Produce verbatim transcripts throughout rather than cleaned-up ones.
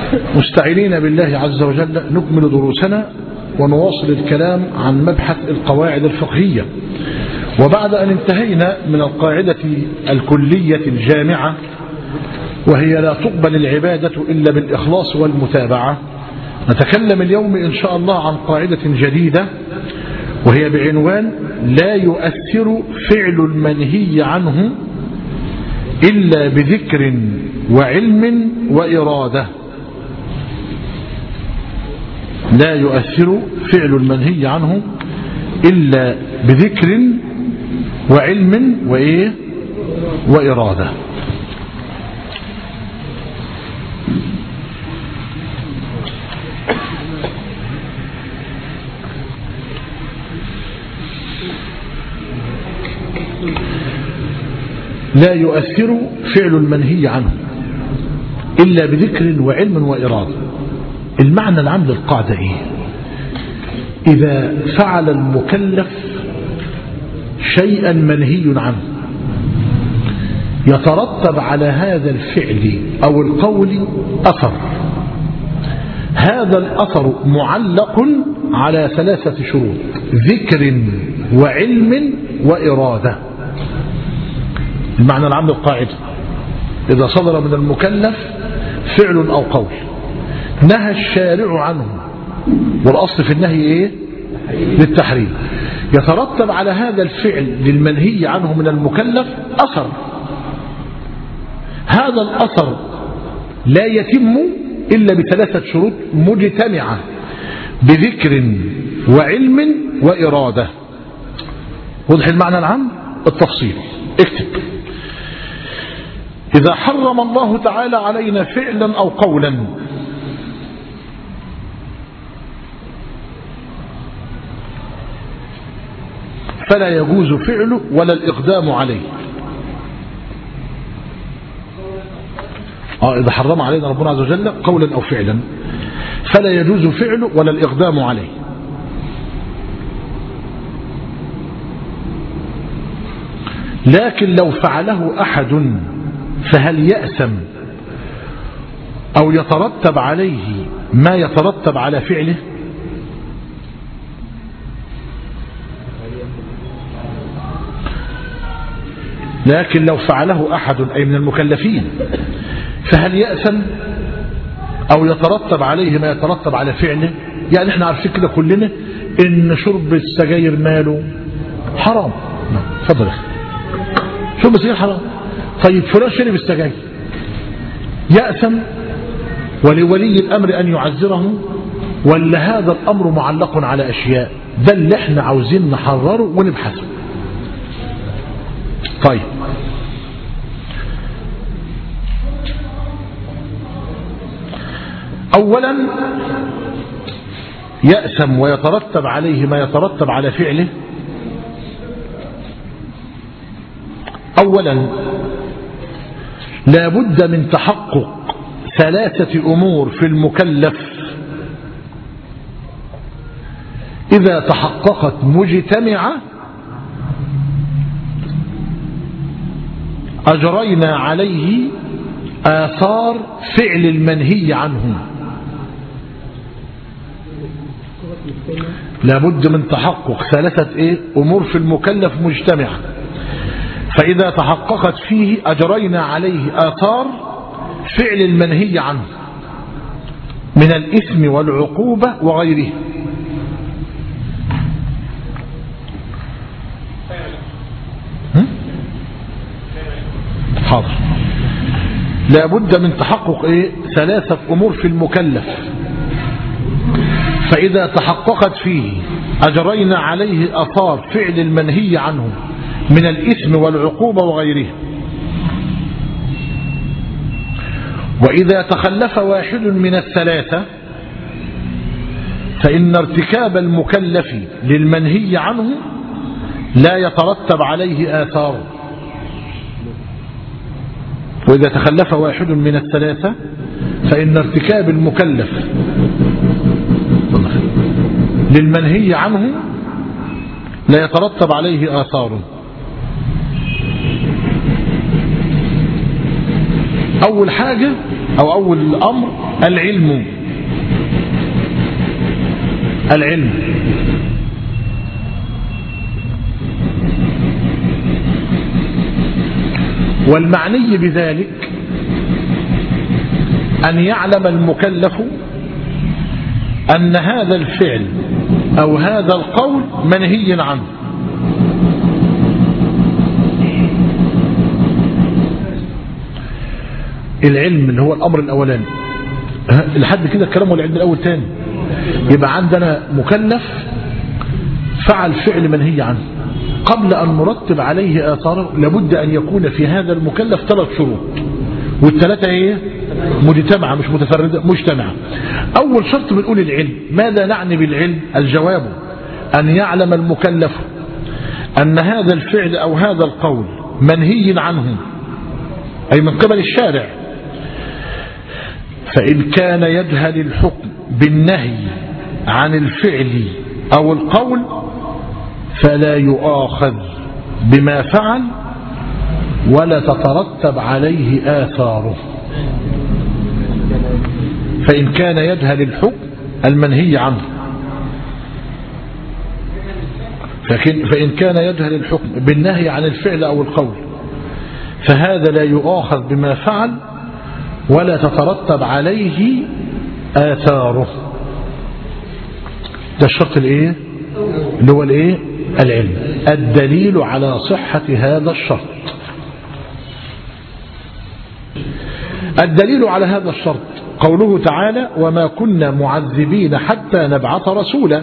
مستعينين بالله عز وجل نكمل دروسنا ونواصل الكلام عن مبحث القواعد الفقهية. وبعد أن انتهينا من القاعدة الكلية الجامعة وهي لا تقبل العبادة إلا بالإخلاص والمتابعة، نتكلم اليوم إن شاء الله عن قاعدة جديدة وهي بعنوان لا يؤثر فعل المنهي عنه إلا بذكر وعلم وإرادة. لا يؤثر فعل المنهي عنه إلا بذكر وعلم وإيه وإرادة. لا يؤثر فعل المنهي عنه إلا بذكر وعلم وإرادة. المعنى العام للقاعدة إيه؟ إذا فعل المكلف شيئا منهي عنه يترتب على هذا الفعل أو القول أثر، هذا الأثر معلق على ثلاثة شروط: ذكر وعلم وإرادة. المعنى العام للقاعدة إذا صدر من المكلف فعل أو قول نهى الشارع عنه، والأصل في النهي إيه؟ للتحريم، يترتب على هذا الفعل للمنهي عنه من المكلف أثر، هذا الأثر لا يتم إلا بثلاثة شروط مجتمعة: بذكر وعلم وإرادة. وضح المعنى العام؟ التفصيل اكتب: إذا حرم الله تعالى علينا فعلا أو قولا فلا يجوز فعله ولا الإقدام عليه. آه إذا حرم علينا ربنا عز وجل قولا أو فعلا فلا يجوز فعله ولا الإقدام عليه. لكن لو فعله أحد فهل يأثم أو يترتب عليه ما يترتب على فعله؟ لكن لو فعله أحد أي من المكلفين فهل يأثم أو يترتب عليه ما يترتب على فعله؟ يعني احنا عارفين كده كلنا إن شرب السجاير ماله حرام. تفضل شرب السجاير حرام. طيب فلان شرب السجاير يأثم ولولي الأمر أن يعذره، ولا هذا الأمر معلق على أشياء؟ ده اللي احنا عاوزين نحرره ونبحثه. طيب أولا يأثم ويترتب عليه ما يترتب على فعله. أولا لا بد من تحقق ثلاثة أمور في المكلف، إذا تحققت مجتمعة أجرينا عليه آثار فعل المنهي عنه. لا بد من تحقق ثلاثة إيه؟ أمور في المكلف مجتمعة، فإذا تحققت فيه أجرينا عليه آثار فعل المنهي عنه من الإثم والعقوبة وغيره. حاضر. لا بد من تحقق إيه؟ ثلاثة أمور في المكلف، فإذا تحققت فيه أجرينا عليه آثار فعل المنهي عنه من الإثم والعقوبة وغيره. وإذا تخلف واحد من الثلاثة فإن ارتكاب المكلف للمنهي عنه لا يترتب عليه آثار. وإذا تخلف واحد من الثلاثة فإن ارتكاب المكلف للمنهي عنه لا يترتب عليه آثار. أول حاجة أو أول أمر العلم. العلم والمعني بذلك أن يعلم المكلف أن هذا الفعل أو هذا القول منهي عنه. العلم اللي هو الأمر الأولاني لحد كده الكلام والعلم الأول تاني. يبقى عندنا مكلف فعل فعل منهي عنه، قبل أن نرتب عليه آثاره لابد أن يكون في هذا المكلف ثلاث شروط، والثلاثة ايه؟ مجتمعة مش متفردة، مجتمعة. أول شرط بنقول العلم. ماذا نعني بالعلم؟ الجواب أن يعلم المكلف أن هذا الفعل أو هذا القول منهي عنه، أي من قبل الشارع. فإن كان يجهل الحكم بالنهي عن الفعل أو القول فلا يؤاخذ بما فعل ولا تترتب عليه آثاره. فإن كان يجهل الحكم المنهي عنه، فإن كان يجهل الحكم بالنهي عن الفعل أو القول فهذا لا يؤاخذ بما فعل ولا تترتب عليه آثاره. ده الشرط الايه اللي هو الايه العلم. الدليل على صحة هذا الشرط، الدليل على هذا الشرط قوله تعالى وما كنا معذبين حتى نبعث رسولا.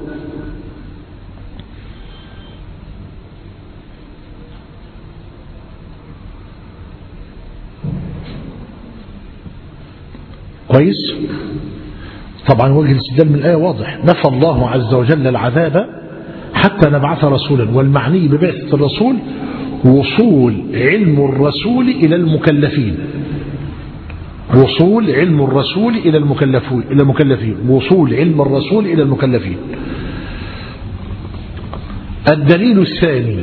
كويس. طبعا وجه الاستدلال من الآية واضح، نفى الله عز وجل العذاب حتى نبعث رسولا، والمعني ببعثة الرسول وصول علم الرسول إلى المكلفين، وصول علم الرسول إلى المكلفين إلى المكلفين وصول علم الرسول إلى المكلفين. الدليل الثاني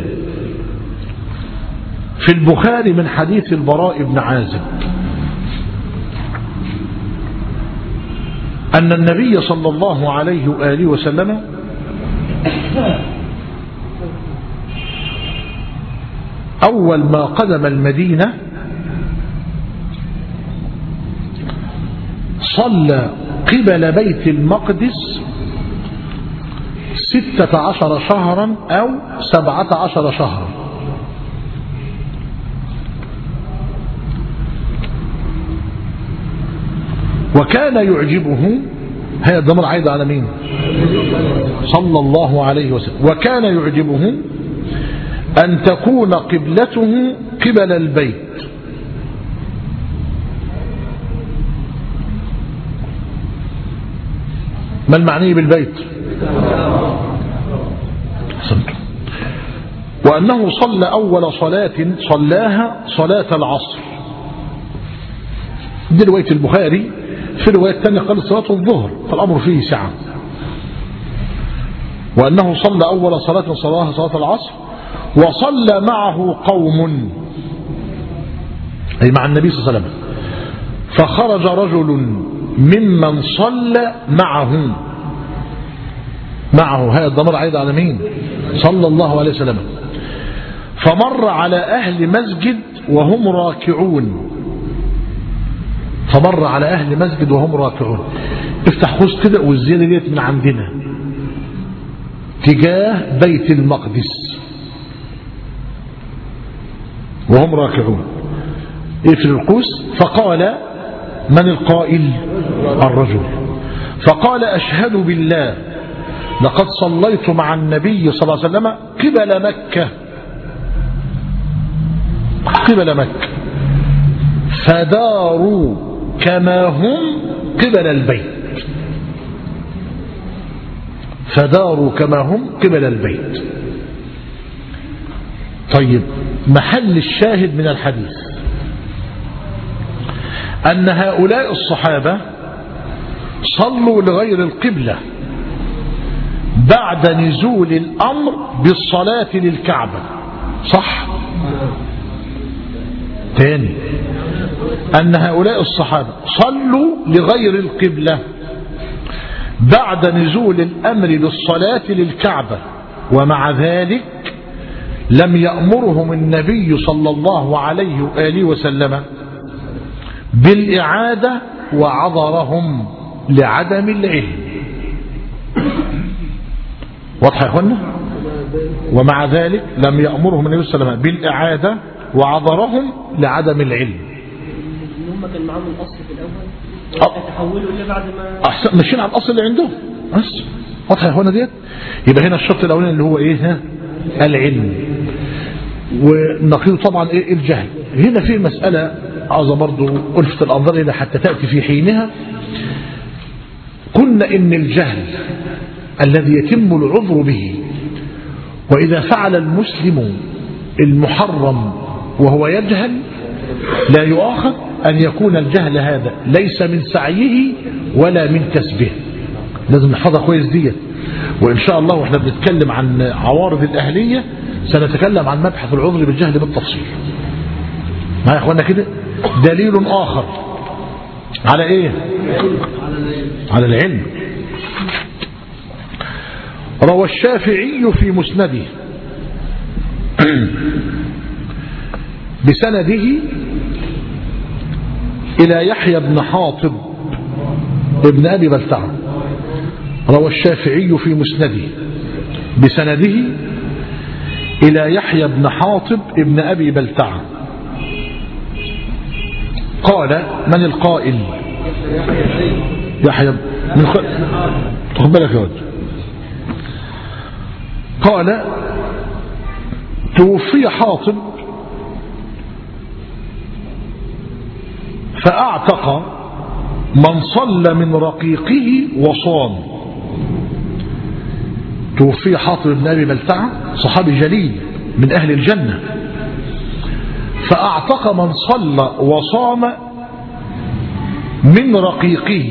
في البخاري من حديث البراء بن عازب أن النبي صلى الله عليه وآله وسلم أول ما قدم المدينة صلى قبل بيت المقدس ستة عشر شهرا أو سبعة عشر شهرا. وكان يعجبه، هذا الضمير عايد على مين؟ صلى الله عليه وسلم. وكان يعجبه أن تكون قبلته قبل البيت، ما المعني بالبيت؟ وأنه صلى أول صلاة صلاها صلاة العصر. دي رواية البخاري. في رواية تانية قال صلاة الظهر، فالأمر فيه سعة. وأنه صلى أول صلاة صلاها صلاة العصر وصلى معه قوم، أي مع النبي صلى الله عليه وسلم، فخرج رجل ممن صلى معه معه هذا الضمير عايد على مين؟ صلى الله عليه وسلم. فمر على أهل مسجد وهم راكعون فمر على أهل مسجد وهم راكعون. افتح خوص كده والزيادة ديت من عندنا تجاه بيت المقدس وهم راكعون. اقفل القوس. فقال من القائل؟ الرجل. فقال أشهد بالله لقد صليت مع النبي صلى الله عليه وسلم قبل مكة قبل مكة فداروا كما هم قبل البيت فداروا كما هم قبل البيت. طيب، محل الشاهد من الحديث أن هؤلاء الصحابة صلوا لغير القبلة بعد نزول الأمر بالصلاة للكعبة، صح؟ تاني، أن هؤلاء الصحابة صلوا لغير القبلة بعد نزول الأمر بالصلاة للكعبة، ومع ذلك لم يأمرهم النبي صلى الله عليه وآله وسلم بالإعادة وعذرهم لعدم العلم. واضح يا اخوانا؟ ومع ذلك لم يأمرهم النبي صلى الله عليه وسلم بالإعادة وعذرهم لعدم العلم. هم كان معاهم الأصل في الأول تحولوا إلى بعد ما أحسن ماشيين على الأصل اللي عندهم بس. واضح يا اخوانا ديت؟ يبقى هنا الشرط الأولاني اللي هو إيه؟ ها؟ العلم. ونقيض طبعا إيه؟ الجهل. هنا في مسألة عاوز برضو ألفت الأنظار إلى حتى تأتي في حينها. قلنا إن الجهل الذي يتم العذر به، وإذا فعل المسلم المحرم وهو يجهل لا يؤاخذ، أن يكون الجهل هذا ليس من سعيه ولا من كسبه. لازم نحفظها كويس ديت. وإن شاء الله وإحنا بنتكلم عن عوارض الأهلية سنتكلم عن مبحث العذر بالجهل بالتفصيل. معايا يا اخوانا كده؟ دليل آخر على إيه؟ على العلم. روى الشافعي في مسنده بسنده إلى يحيى بن حاطب ابن أبي بلتعة. روى الشافعي في مسنده بسنده إلى يحيى بن حاطب ابن أبي بلتعة قال: من القائل؟ يحيى من خ... خد بالك يا ولد. قال: توفي حاطب فأعتق من صلى من رقيقه وصام. توفي حاطب بن أبي بلتعة صحابي جليل من أهل الجنة، فأعتق من صلى وصام من رقيقه.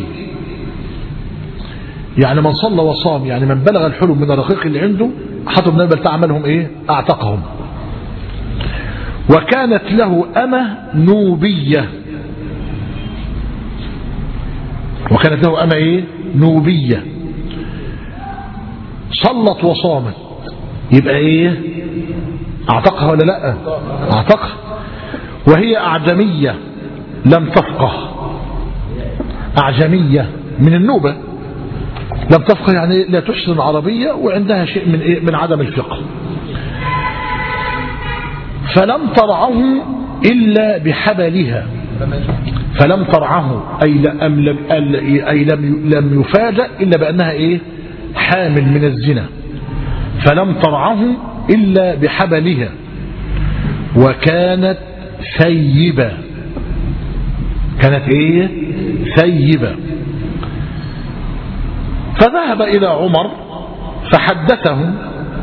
يعني من صلى وصام يعني من بلغ الحلم من الرقيق اللي عنده، حاطب بن أبي بلتعة عملهم إيه؟ أعتقهم. وكانت له أمة نوبية، وكانت له أمة إيه؟ نوبية، صلت وصامت، يبقى إيه؟ أعتقها ولا لا؟ أعتقها. وهي أعجمية لم تفقه، أعجمية من النوبة لم تفقه يعني لا تحسن العربية وعندها شيء من إيه؟ من عدم الفقه. فلم ترعه إلا بحبلها، فلم ترعه أي لم, أي لم, لم يفاجأ إلا بأنها إيه؟ حامل من الزنا. فلم ترعه إلا بحبلها، وكانت ثيبة. كانت إيه؟ ثيبة. فذهب إلى عمر فحدثه،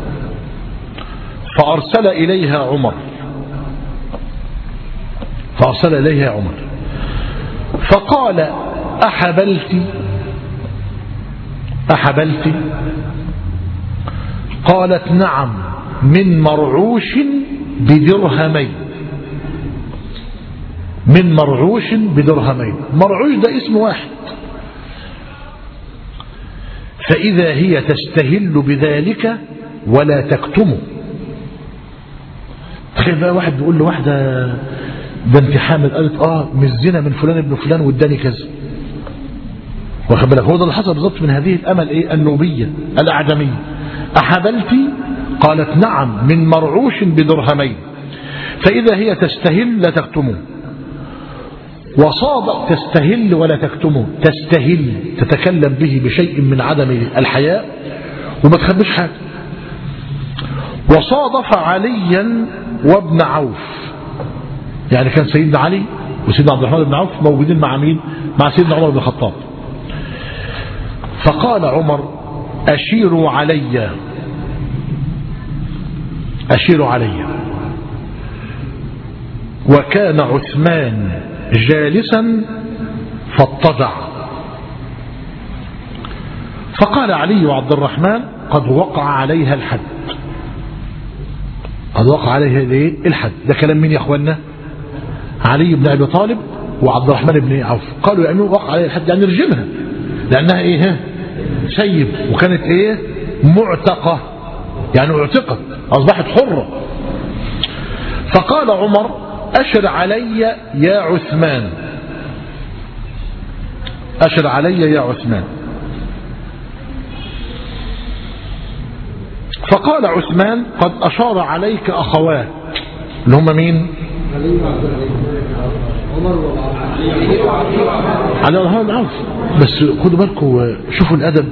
فأرسل إليها عمر فأرسل إليها عمر فقال: أحبلت أحبلت قالت: نعم، من مرعوش بدرهمين. من مرعوش بدرهمين. مرعوش ده اسم واحد. فإذا هي تستهل بذلك ولا تكتمه. تخيل بقى واحد بيقول له واحدة: ده انت حامل، قالت: اه من الزنا من فلان ابن فلان واداني كذا. واخد بالك؟ هو ده اللي حصل بالظبط من هذه الأمل ايه؟ النوبية الأعجمية. أحبلتي؟ قالت: نعم، من مرعوش بدرهمين. فإذا هي تستهل لا تكتمه. وصاد تستهل ولا تكتمه، تستهل تتكلم به بشيء من عدم الحياء وما تخبيش حاجة. وصادف عليا وابن عوف، يعني كان سيدنا علي وسيدنا عبد الرحمن بن عوف موجودين مع مين؟ مع سيدنا عمر بن الخطاب. فقال عمر: أشيروا علي، أشيروا علي. وكان عثمان جالسا فاضطجع. فقال علي وعبد الرحمن: قد وقع عليها الحد. قد وقع عليها الايه؟ الحد. ده كلام مين يا اخوانا؟ علي بن ابي طالب وعبد الرحمن بن عوف قالوا يا أمير وقع عليه الحد يعني رجمها لأنها إيه سيب وكانت إيه معتقة يعني اعتقت أصبحت حرة. فقال عمر أشر علي يا عثمان أشر علي يا عثمان. فقال عثمان قد أشار عليك أخوات اللي هم مين على هذا العرض. بس خدوا بالكم شوفوا الأدب.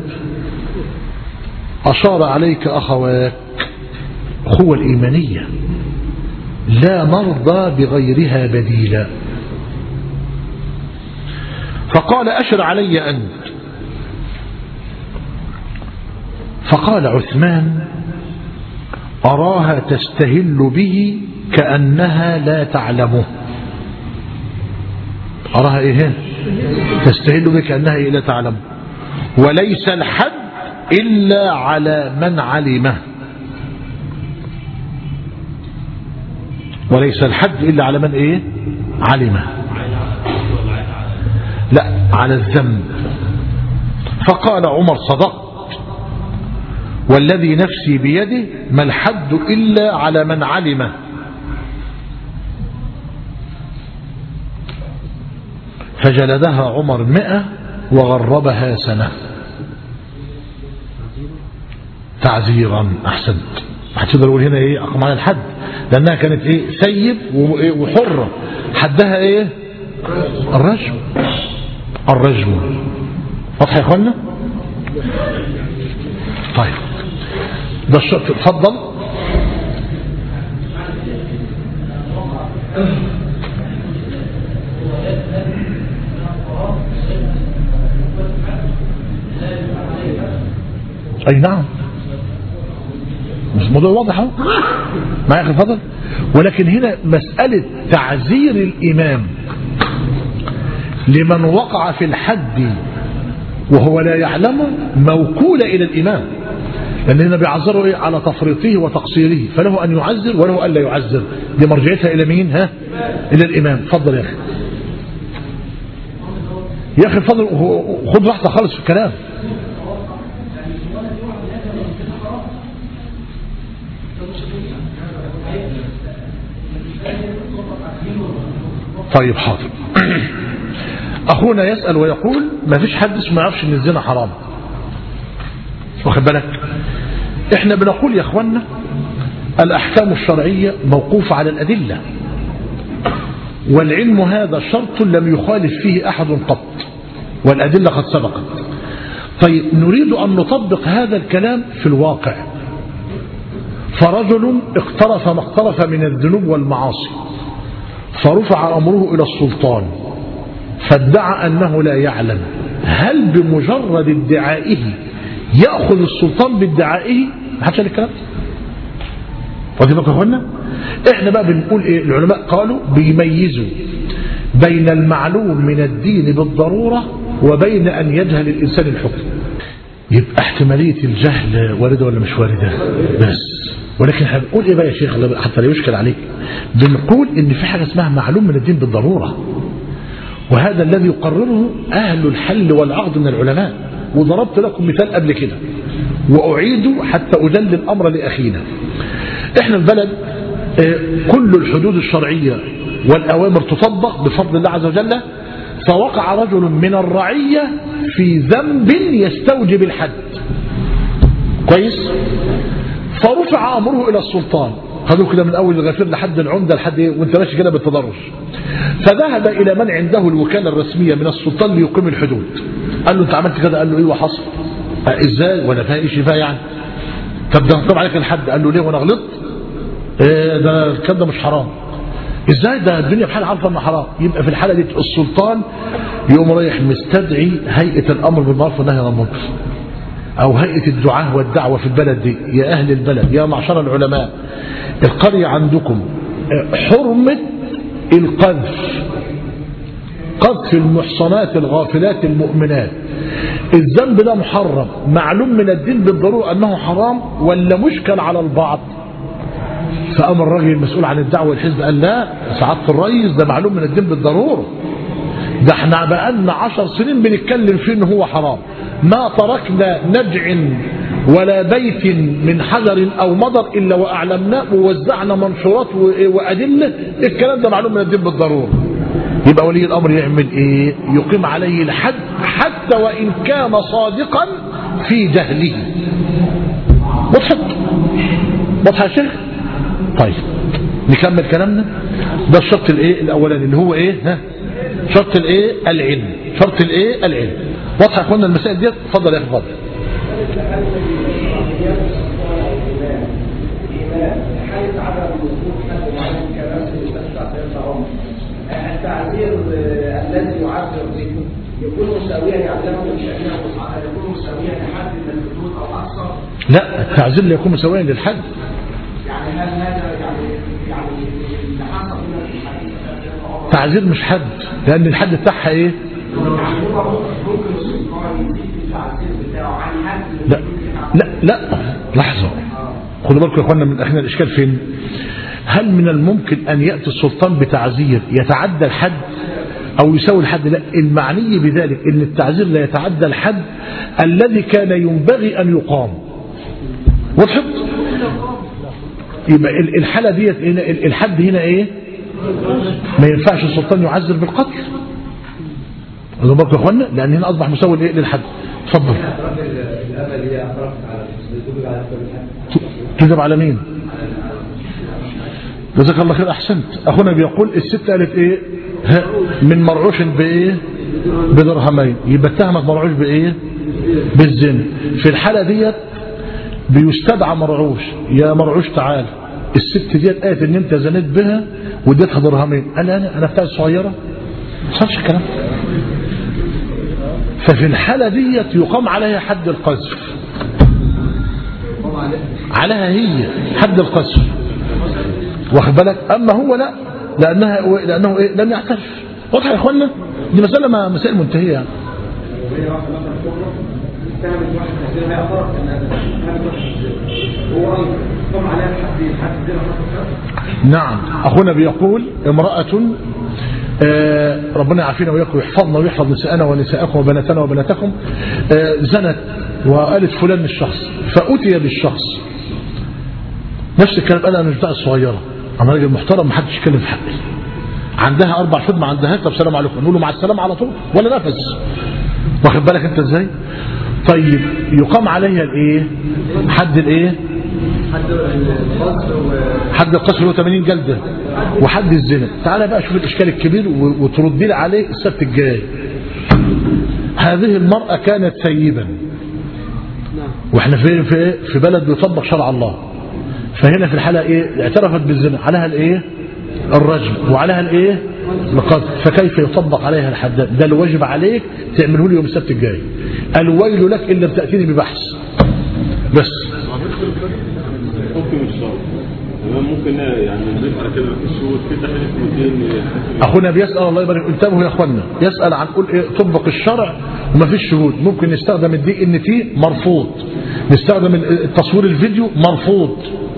أشار عليك أخوات أخوة الإيمانية لا نرضى بغيرها بديلا. فقال أشر علي أنت. فقال عثمان أراها تستهل به كأنها لا تعلمه. أراها إيه تستهل به كأنها لا تعلمه وليس الحد إلا على من علمه وليس الحد إلا على من إيه علمه لا على الذنب. فقال عمر صدقت والذي نفسي بيده ما الحد إلا على من علمه. فجلدها عمر مئة وغربها سنة تعزيرا. أحسنت. هتقدر نقول هنا ايه اقام على الحد لانها كانت ايه سيب وحرة حدها ايه الرجم الرجم. واضح يا اخوانا؟ طيب ده الشرط. اتفضل. اي نعم مش موضوع واضح اهو معايا يا فضل. ولكن هنا مسألة تعزير الإمام لمن وقع في الحد وهو لا يعلمه موكولة إلى الإمام لأن هنا بيعذره إيه على تفريطه وتقصيره فله أن يعزر وله أن لا يعزر. دي مرجعتها إلى مين ها إلى الإمام. فضل يا أخي يا أخي فضل خد راحتك خالص في الكلام. طيب حاضر. أخونا يسأل ويقول ما فيش حد اسمه يعرفش ان الزنا حرام. واخد بالك؟ احنا بنقول يا اخوانا الأحكام الشرعية موقوفة على الأدلة والعلم هذا شرط لم يخالف فيه أحد قط والأدلة قد سبقت. طيب نريد أن نطبق هذا الكلام في الواقع. فرجل اقترف ما اقترف من الذنوب والمعاصي فرفع أمره إلى السلطان فادعى أنه لا يعلم. هل بمجرد ادعائه يأخذ السلطان بادعائه؟ ما حدش قال الكلام. واضح يا اخوانا؟ احنا بقى بنقول ايه؟ العلماء قالوا بيميزوا بين المعلوم من الدين بالضرورة وبين أن يجهل الإنسان الحكم. يبقى احتمالية الجهل واردة ولا مش واردة؟ بس ولكن هنقول ايه بقى يا شيخ حتى لا يشكل عليك. بنقول ان في حاجة اسمها معلوم من الدين بالضرورة وهذا الذي يقرره أهل الحل والعقد من العلماء. وضربت لكم مثال قبل كده وأعيد حتى أجل الأمر لأخينا. احنا البلد كل الحدود الشرعية والأوامر تطبق بفضل الله عز وجل. فوقع رجل من الرعية في ذنب يستوجب الحد كويس فرفع أمره إلى السلطان. خذوا كده من أول الغفير لحد العمدة لحد إيه وانت ماشي كده بالتدرج. فذهب إلى من عنده الوكالة الرسمية من السلطان ليقيم الحدود. قال له انت عملت كده؟ قال له ايه وحصل؟ ازاي وانا فيها ايش فيها يعني؟ طب ده طبعا عليك الحد. قال له ليه وانا غلطت؟ ايه ده الكلام ده مش حرام. ازاي ده الدنيا بحال عارفه انه حرام. يبقى في الحاله دي السلطان يقوم رايح مستدعي هيئه الامر بالمعروف والنهي عن المنكر او هيئه الدعاه والدعوه في البلد دي. يا اهل البلد يا معشر العلماء القريه عندكم حرمه القذف قذف المحصنات الغافلات المؤمنات. الذنب ده محرم معلوم من الدين بالضرورة أنه حرام ولا مشكل على البعض؟ فأمر الراجل المسؤول عن الدعوة والحزب قال لا سعادة الرئيس ده معلوم من الدين بالضرورة ده احنا بقالنا عشر سنين بنتكلم فيه ان هو حرام. ما تركنا نجع ولا بيت من حجر او مضر الا واعلمناه ووزعنا منشورات وادله. الكلام ده معلوم من الدين بالضروره. يبقى ولي الامر يعمل ايه؟ يقيم عليه الحد حتى وان كان صادقا في جهله. مضحك مضحك يا شيخ. طيب نكمل كلامنا. ده الشرط الايه الاولاني اللي هو ايه؟ ها شرط الايه؟ العلم. شرط الايه؟ العلم. واضحه يا اخوانا المسائل دي؟ اتفضل يا اخي اتفضل. التعذير الذي يعذر به يكون مساويا يعلمه بشأنه يكون مساويا لحد من الحدود او اكثر. لا التعذير لا يكون مساويا للحد. يعني هل هذا يعني يعني اللي حصل هنا في الحديث تعذير مش حد، لان الحد بتاعها ايه؟ ممكن السلطان يزيد التعذير بتاعه عن حد. لا لا لا لحظه، خدوا بالكم يا اخوانا من اخينا الاشكال فين؟ هل من الممكن أن يأتي السلطان بتعزير يتعدى الحد أو يساوي الحد؟ لا، المعني بذلك أن التعزير لا يتعدى الحد الذي كان ينبغي أن يقام. وضحت؟ يبقى الحالة دي الحد هنا إيه؟ ما ينفعش السلطان يعزر بالقتل. خدوا بالكم يا اخوانا لأن هنا أصبح مساوي لإيه؟ للحد. اتفضل. تجب على مين؟ جزاك الله خير احسنت. اخونا بيقول الست قالت ايه؟ من مرعوش بايه؟ بدرهمين. يبقى اتهمت مرعوش بايه؟ بالزنا. في الحاله ديت بيستدعى مرعوش، يا مرعوش تعال الست ديت قالت ان انت زنيت بها واديتها درهمين. قال انا انا بتاعت صغيره ما صارش الكلام. ففي الحاله ديت يقام عليها حد القذف، عليها هي حد القذف، واخد بالك؟ اما هو لا، لانها لانه إيه؟ لم يعترف. واضح يا اخوانا؟ دي مساله ما مسائل منتهيه يعني. نعم اخونا بيقول امراه آه ربنا يعافينا وياكم ويحفظنا ويحفظ نساءنا ونساءكم وبناتنا وبناتكم آه زنت وقالت فلان الشخص، فاتي بالشخص نفس الكلام. قال انا مش بتاع الصغيره، انا راجل محترم ما حدش يتكلم في حقي. عندها اربع شهور ما عندهاش، طب سلام عليكم نقول له مع السلامه على طول ولا نفس؟ واخد بالك انت ازاي؟ طيب يقام عليها الايه؟ حد الايه؟ حد القصر هو ثمانين جلده وحد الزنا. تعالى بقى شوف الاشكال الكبير وتردي لي عليه السبت الجاي. هذه المراه كانت ثيبا واحنا في في في بلد بيطبق شرع الله، فهنا في الحالة ايه؟ اعترفت بالزنا، عليها الايه؟ الرجم، وعليها الايه؟ القتل. فكيف يطبق عليها الحداد؟ ده الواجب عليك تعمله لي يوم السبت الجاي. الويل لك ان لم تأتيني ببحث. بس ممكن الشرط ممكن يعني نقرا كده في الشروط في تحديد اخونا بيسال الله يبارك. انتبهوا يا اخوانا، يسال عن قول ايه؟ طبق الشرع وما فيش شهود. ممكن نستخدم الدي ان تي مرفوض، نستخدم التصوير الفيديو مرفوض.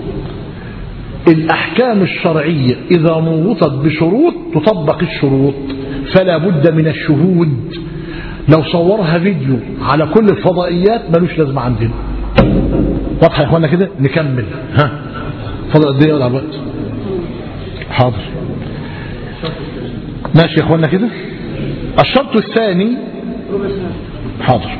الأحكام الشرعية إذا نوطت بشروط تطبق الشروط، فلا بد من الشهود. لو صورها فيديو على كل الفضائيات ملوش لازمة عندنا. واضحة يا اخوانا كده؟ نكمل. ها فضل قد ايه ولا الوقت؟ حاضر ماشي يا اخوانا كده. الشرط الثاني حاضر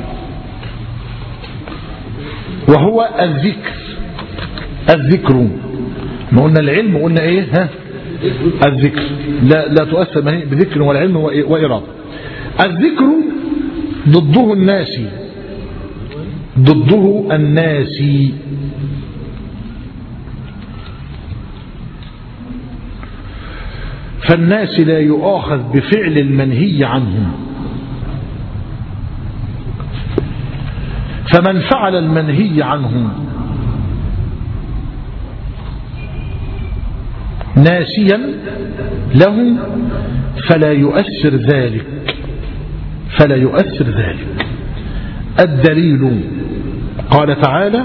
وهو الذكر. الذكر ما قلنا العلم وقلنا ايه؟ ها الذكر لا لا تؤثر بذكر والعلم وإرادة. الذكر ضده الناسي، ضده الناسي. فالناس لا يؤاخذ بفعل المنهي عنه، فمن فعل المنهي عنه ناسيا له فلا يؤثر ذلك، فلا يؤثر ذلك. الدليل قال تعالى: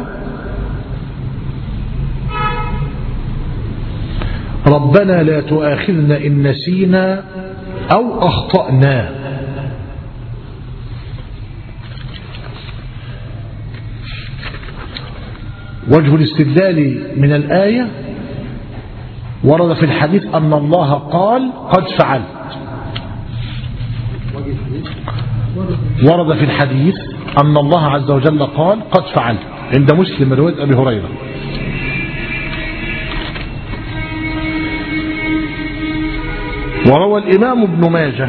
ربنا لا تؤاخذنا إن نسينا أو أخطأنا. وجه الاستدلال من الآية ورد في الحديث أن الله قال قد فعلت. ورد في الحديث أن الله عز وجل قال قد فعلت عند مسلم رواية أبي هريرة. وروى الإمام ابن ماجه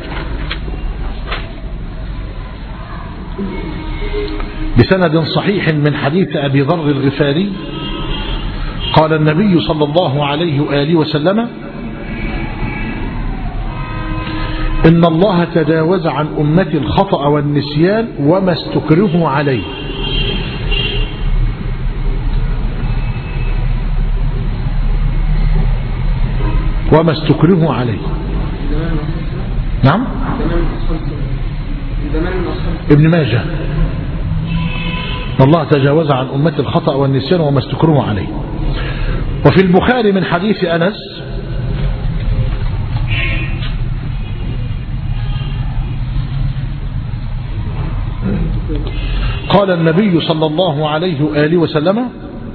بسند صحيح من حديث أبي ذر الغفاري قال النبي صلى الله عليه وآله وسلم إن الله تجاوز عن أمتي الخطأ والنسيان وما استكرهوا عليه. وما استكرهوا عليه. نعم ابن ماجه الله تجاوز عن أمتي الخطأ والنسيان وما استكرهوا عليه. وفي البخاري من حديث أنس قال النبي صلى الله عليه وآله وسلم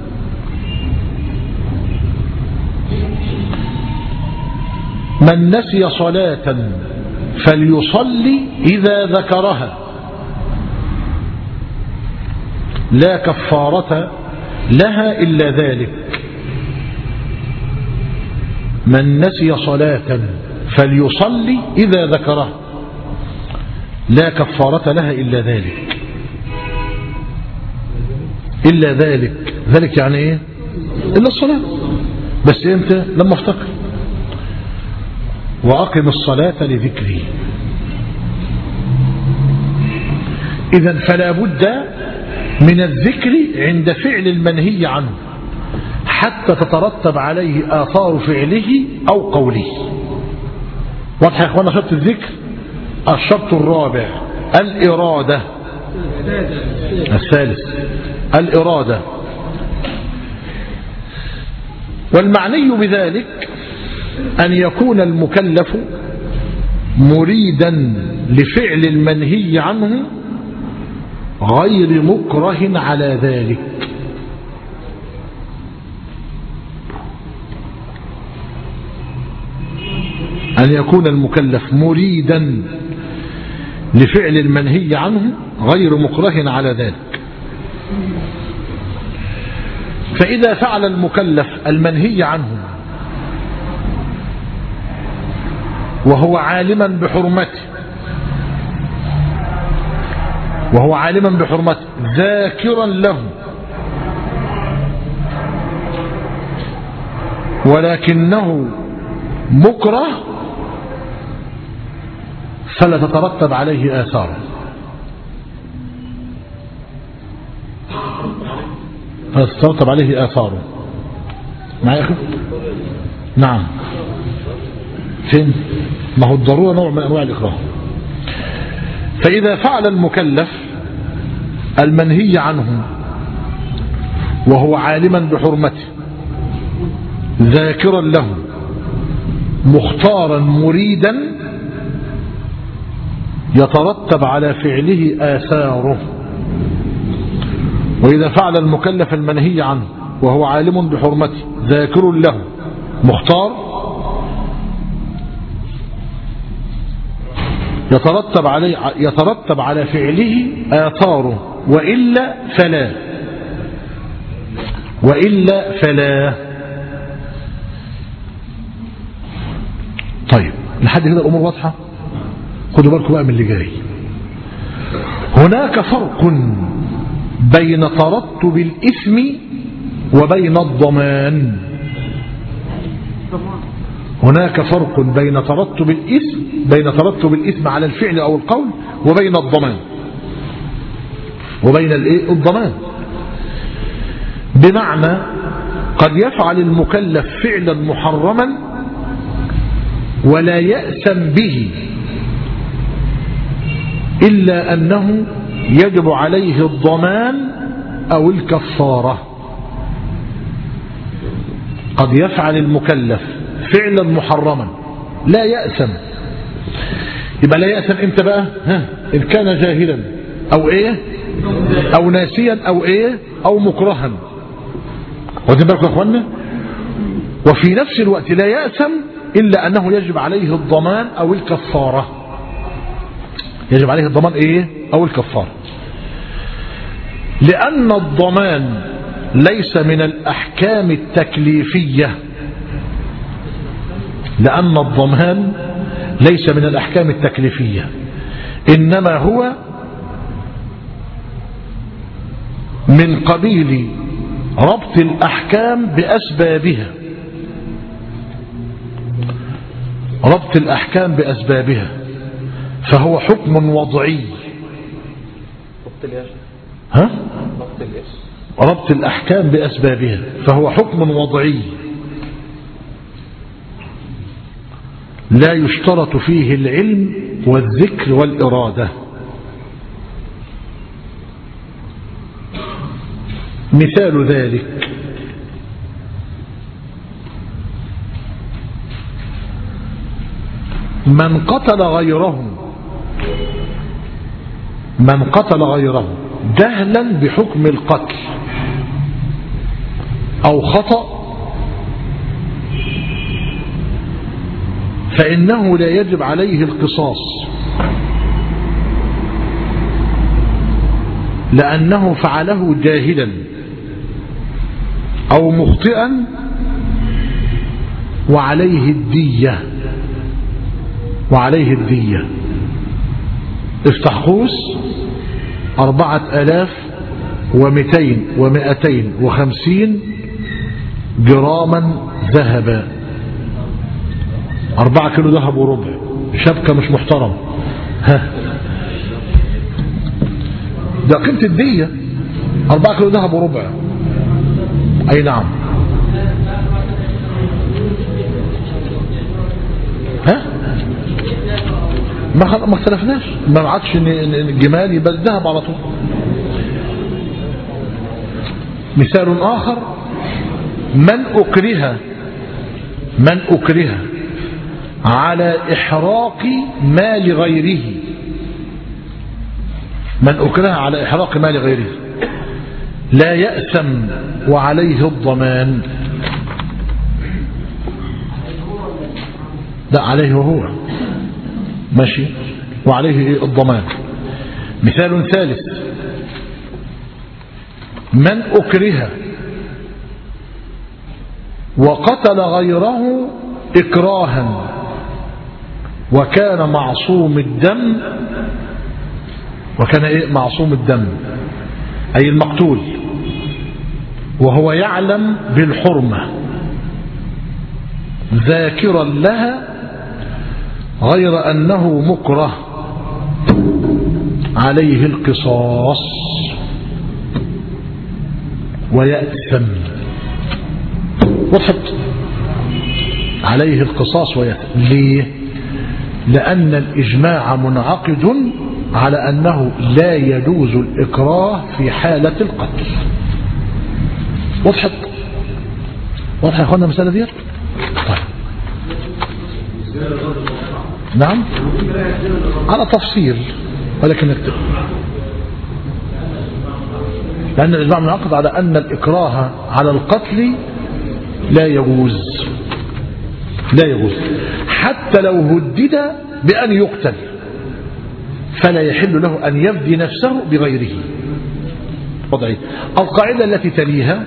من نسي صلاة فليصلي إذا ذكرها لا كفارة لها إلا ذلك. من نسي صلاة فليصلي إذا ذكرها لا كفارة لها إلا ذلك. إلا ذلك. ذلك يعني إيه؟ إلا الصلاة. بس إمتى؟ لما افتكر. وأقم الصلاة لذكري. إذن فلا بد من الذكر عند فعل المنهي عنه حتى تترتب عليه آثار فعله أو قوله. واضح يا إخوانا شرط الذكر؟ الشرط الرابع الإرادة. الثالث الإرادة. والمعني بذلك أن يكون المكلف مريدا لفعل المنهي عنه غير مكره على ذلك. أن يكون المكلف مريدا لفعل المنهي عنه غير مكره على ذلك. فإذا فعل المكلف المنهي عنه وهو عالما بحرمته وهو عالما بحرمته ذاكرا له ولكنه مكره فلا تترتب عليه آثاره. فلا تترتب عليه آثاره. معي يا أخي؟ نعم. فين؟ ما هو الضرورة نوع من أنواع الإكراه. فإذا فعل المكلف المنهي عنه وهو عالما بحرمته ذاكرا له مختارا مريدا يترتب على فعله آثاره. وإذا فعل المكلف المنهي عنه وهو عالم بحرمته ذاكر له مختار يترتب عليه يترتب على فعله آثاره وإلا فلا. وإلا فلا. طيب لحد كده الأمور واضحة. خدوا بالكم بقى من اللي جاي. هناك فرق بين ترتب الإثم وبين الضمان. هناك فرق بين ترتب الإثم بين ترتب الإثم على الفعل أو القول وبين الضمان وبين الضمان. بمعنى قد يفعل المكلف فعلا محرما ولا يأثم به إلا أنه يجب عليه الضمان أو الكفارة. قد يفعل المكلف فعلا محرما لا يأثم. يبقى لا يأثم امتى بقى؟ ها إن كان جاهلا أو إيه أو ناسيا أو إيه أو مكرها. واخدين بالكم يا اخوانا؟ وفي نفس الوقت لا يأثم إلا أنه يجب عليه الضمان أو الكفارة. يجب عليه الضمان إيه؟ أو الكفارة. لأن الضمان ليس من الأحكام التكليفية. لأن الضمان ليس من الأحكام التكليفية، إنما هو من قبيل ربط الأحكام بأسبابها. ربط الأحكام بأسبابها، فهو حكم وضعي. ها؟ ربط الأحكام بأسبابها فهو حكم وضعي لا يشترط فيه العلم والذكر والإرادة. مثال ذلك من قتل غيره من قتل غيره جهلا بحكم القتل أو خطأ، فإنه لا يجب عليه القصاص، لأنه فعله جاهلا أو مخطئا، وعليه الدية وعليه الدية افتح قوس أربعة آلاف ومئتين ومئتين وخمسين جراما ذهبا. أربعة كيلو ذهب وربع، شبكة مش محترم. ها ده قيمة الدية، أربعة كيلو ذهب وربع. أي نعم. ها ما ما اختلفناش، ما عادش الجمال يبقى الذهب على طول. مثال آخر من أكره من أكره على إحراق مال غيره. من أكره على إحراق مال غيره لا يأثم وعليه الضمان. لا عليه هو ماشي، وعليه الضمان. مثال ثالث من أكره وقتل غيره إكراها وكان معصوم الدم وكان إيه معصوم الدم أي المقتول، وهو يعلم بالحرمة ذاكرا لها غير أنه مكره، عليه القصاص ويأثم. وضحت؟ عليه القصاص ويأثم. ليه؟ لأن الإجماع منعقد على أنه لا يجوز الإكراه في حالة القتل. وضحت؟ واضح يا أخوانا المسألة دي؟ طيب نعم على تفصيل ولكن نكتب، لأن الإجماع منعقد على أن الإكراه على القتل لا يجوز لا يجوز حتى لو هدد بأن يقتل، فلا يحل له أن يفدي نفسه بغيره. وضعي. القاعدة التي تليها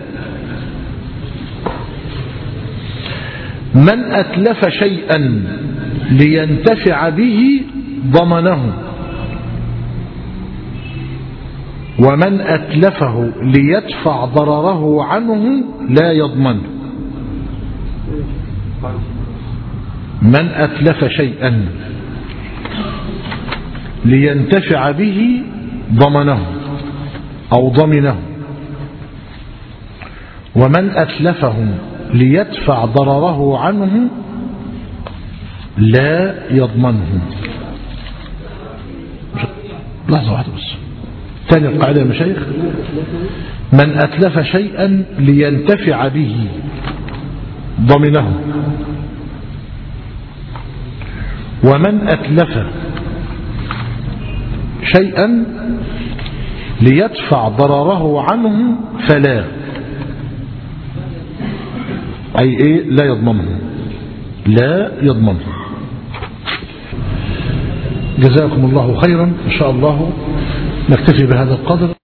من أتلف شيئا لينتفع به ضمنه، ومن أتلفه ليدفع ضرره عنه لا يضمن. من أتلف شيئا لينتفع به ضمنه أو ضمنه، ومن أتلفه ليدفع ضرره عنه لا يضمنه. لحظة واحدة بس. ثاني القاعدة يا مشايخ، من أتلف شيئا لينتفع به ضمنه، ومن أتلف شيئا ليدفع ضرره عنه فلا. أي إيه لا يضمنه لا يضمنه. جزاكم الله خيرا. إن شاء الله نكتفي بهذا القدر.